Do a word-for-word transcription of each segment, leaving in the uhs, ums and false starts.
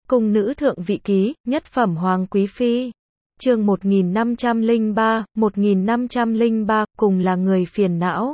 Cung nữ thượng vị ký, nhất phẩm hoàng quý phi. Chương một nghìn năm trăm lẻ ba, một nghìn năm trăm lẻ ba, cùng là người phiền não.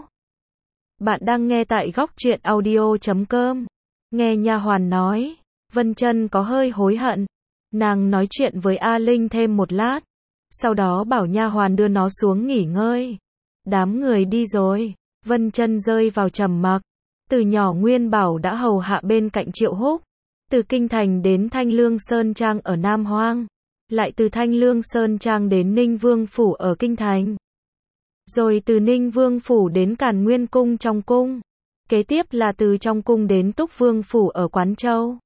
Bạn đang nghe tại góc truyện audio chấm com. Nghe nha hoàn nói, Vân Chân có hơi hối hận. Nàng nói chuyện với A Linh thêm một lát, sau đó bảo nha hoàn đưa nó xuống nghỉ ngơi. Đám người đi rồi, Vân Chân rơi vào trầm mặc. Từ nhỏ Nguyên Bảo đã hầu hạ bên cạnh Triệu Húc. Từ Kinh Thành đến Thanh Lương Sơn Trang ở Nam Hoang, lại từ Thanh Lương Sơn Trang đến Ninh Vương Phủ ở Kinh Thành, rồi từ Ninh Vương Phủ đến Càn Nguyên Cung trong cung, kế tiếp là từ trong cung đến Túc Vương Phủ ở Quán Châu.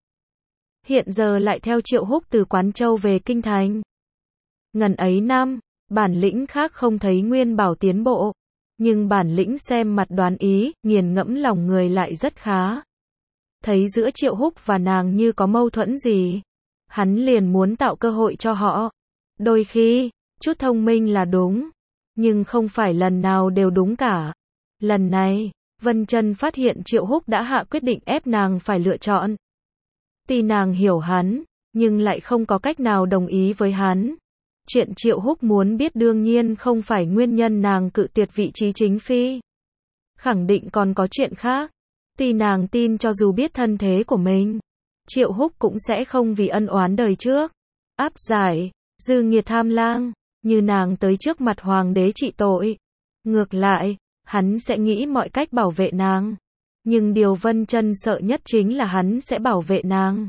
Hiện giờ lại theo Triệu Húc từ Quán Châu về Kinh Thành. Ngần ấy năm, bản lĩnh khác không thấy Nguyên Bảo tiến bộ, nhưng bản lĩnh xem mặt đoán ý, nghiền ngẫm lòng người lại rất khá. Thấy giữa Triệu Húc và nàng như có mâu thuẫn gì, hắn liền muốn tạo cơ hội cho họ. Đôi khi, chút thông minh là đúng, nhưng không phải lần nào đều đúng cả. Lần này, Vân Chân phát hiện Triệu Húc đã hạ quyết định ép nàng phải lựa chọn. Tuy nàng hiểu hắn, nhưng lại không có cách nào đồng ý với hắn. Chuyện Triệu Húc muốn biết đương nhiên không phải nguyên nhân nàng cự tuyệt vị trí chính phi. Khẳng định còn có chuyện khác. Tuy nàng tin cho dù biết thân thế của mình, Triệu Húc cũng sẽ không vì ân oán đời trước, áp giải, dư nghiệt tham lang, như nàng tới trước mặt hoàng đế trị tội. Ngược lại, hắn sẽ nghĩ mọi cách bảo vệ nàng. Nhưng điều Vân Chân sợ nhất chính là hắn sẽ bảo vệ nàng.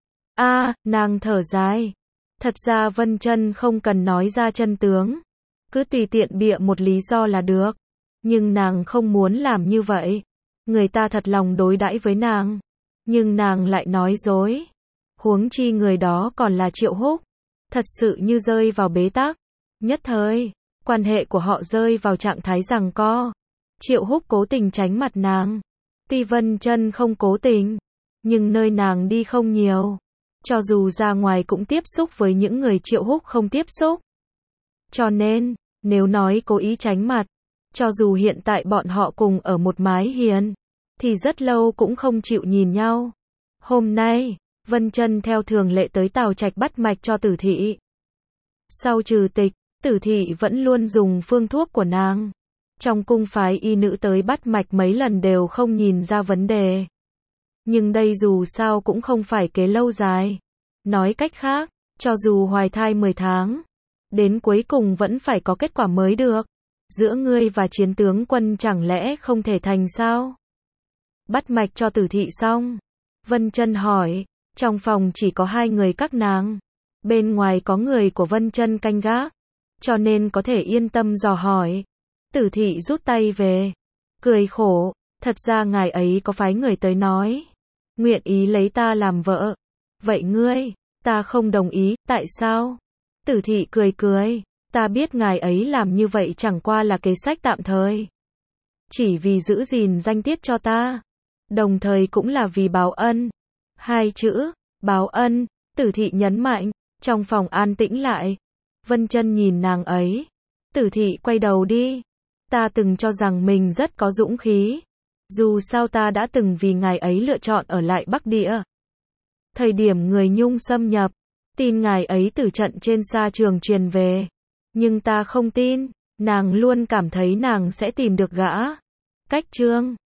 A, à, nàng thở dài. Thật ra Vân Chân không cần nói ra chân tướng, cứ tùy tiện bịa một lý do là được. Nhưng nàng không muốn làm như vậy. Người ta thật lòng đối đãi với nàng, nhưng nàng lại nói dối. Huống chi người đó còn là Triệu Húc. Thật sự như rơi vào bế tắc. Nhất thời, quan hệ của họ rơi vào trạng thái giằng co. Triệu Húc cố tình tránh mặt nàng. Tuy Vân Chân không cố tình, nhưng nơi nàng đi không nhiều. Cho dù ra ngoài cũng tiếp xúc với những người Triệu Húc không tiếp xúc. Cho nên, nếu nói cố ý tránh mặt, cho dù hiện tại bọn họ cùng ở một mái hiên, thì rất lâu cũng không chịu nhìn nhau. Hôm nay, Vân Chân theo thường lệ tới Tào Trạch bắt mạch cho Tử Thị. Sau trừ tịch, Tử Thị vẫn luôn dùng phương thuốc của nàng. Trong cung phái y nữ tới bắt mạch mấy lần đều không nhìn ra vấn đề. Nhưng đây dù sao cũng không phải kế lâu dài. Nói cách khác, cho dù hoài thai mười tháng, đến cuối cùng vẫn phải có kết quả mới được. Giữa ngươi và Chiến tướng Quân chẳng lẽ không thể thành sao? Bắt mạch cho Tử Thị xong, Vân Chân hỏi, trong phòng chỉ có hai người các nàng, bên ngoài có người của Vân Chân canh gác, cho nên có thể yên tâm dò hỏi. Tử Thị rút tay về, cười khổ, thật ra ngài ấy có phái người tới nói, nguyện ý lấy ta làm vợ. Vậy ngươi? Ta không đồng ý, tại sao? Tử Thị cười cười, ta biết ngài ấy làm như vậy chẳng qua là kế sách tạm thời, chỉ vì giữ gìn danh tiết cho ta, đồng thời cũng là vì báo ân. Hai chữ, báo ân, Tử Thị nhấn mạnh. Trong phòng an tĩnh lại, Vân Chân nhìn nàng ấy. Tử Thị quay đầu đi. Ta từng cho rằng mình rất có dũng khí. Dù sao ta đã từng vì ngài ấy lựa chọn ở lại Bắc Địa. Thời điểm người Nhung xâm nhập, tin ngài ấy từ trận trên sa trường truyền về. Nhưng ta không tin, nàng luôn cảm thấy nàng sẽ tìm được gã. Cách Trương